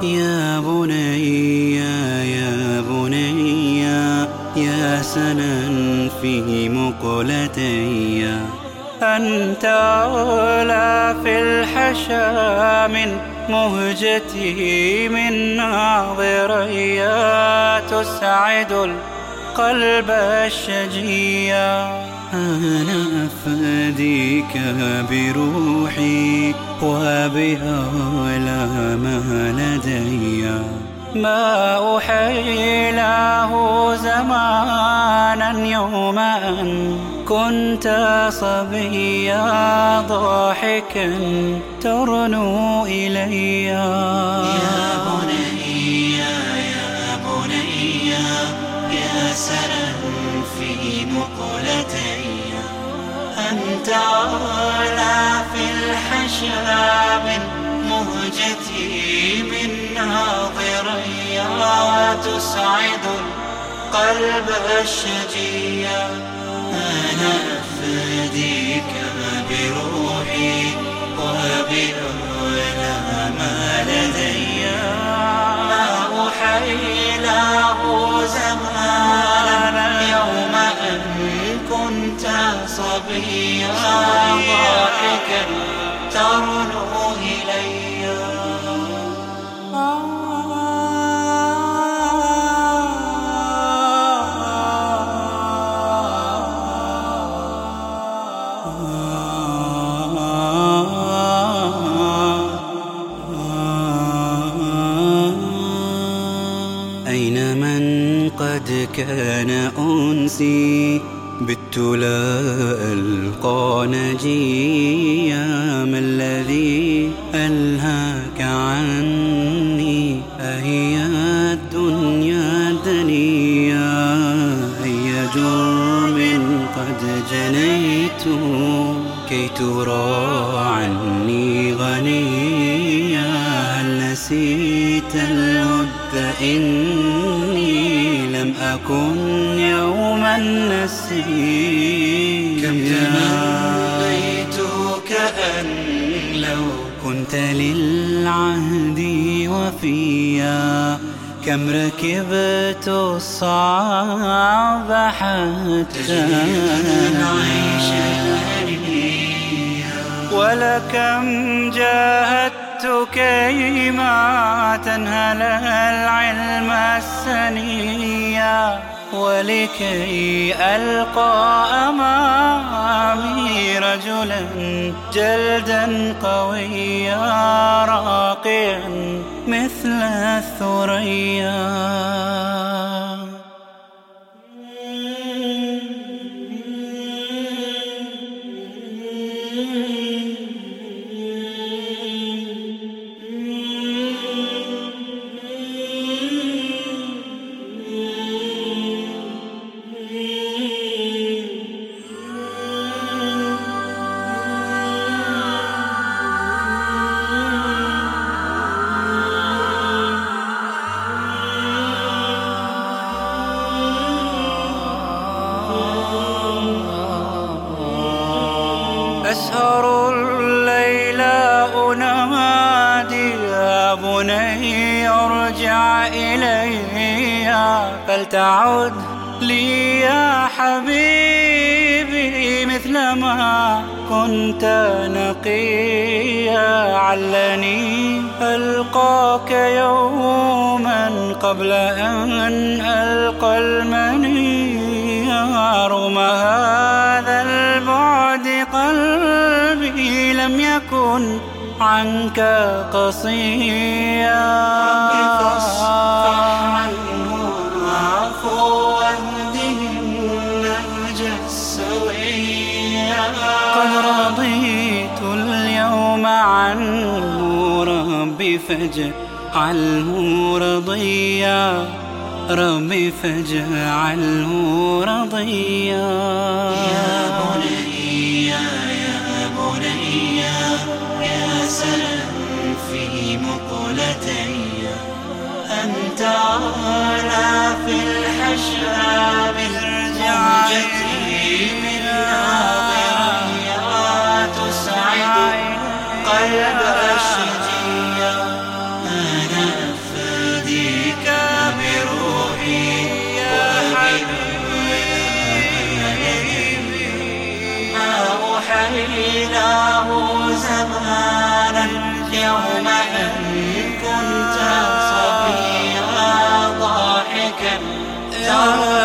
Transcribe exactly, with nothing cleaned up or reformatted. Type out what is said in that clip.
يا بني يا بني يا سنا في مقلتي، أنت أولى في الحشا من مهجتي من ناظري، تسعد القلب الشجيا. أنا أفديك بروحي وبها لا ما لدي، ما أحيله زمانا يوم أن كنت صبيا، ضاحكا ترنو إلي. يا بني يا بني يا سنا في مقلتي، أنت أولى في الحشا من مهجتي من ناظري، تسعد القلب الشجيا. أنا أفديك بروحي وبأولى ما لدي، ما أحيله زمانا يوم أن كنت صبيا، ضاحكا ترنو إلي. أين من قد كان أنسي بت لا ألقى نجيا، ما الذي ألهاك عني أهي الدنيا الدنيا؟ أي جرم قد جنيت كي ترى عني غنيا؟ هل نسيت الود إني لم أكن يوما نسيا؟ كم تمنيت كأن لو كنت للعهد وفيا، كم ركبت الصعب حتى نعيش الهنيا، ولكم جاهدت كيما تنهل العلم السنيا، ولكي ألقى أمامي رجلا جلدا قويا، راقيا مثل الثريا. أسهر الليل أنادي يا بني ارجع إلي، فلتعد لي يا حبيبي مثلما كنت نقيا. علني ألقاك يوما قبل أن ألقى المني، رغم هذا البعد قلبي لم يكن عنك قصيا. رب فاصفح عنه عفوا واهدهم نهج السويا. قد رضيت اليوم عنه ربي فاجعله رضيا، ربي فاجعله رضيا. يا بني يا بني يا سنا في مقلتي، أنت أولى في الحشا من مهجتي من ناظري، تسعد قلب الشجيا. أنا عليناه زمانا يوم أن كنت صبيا ضاحكا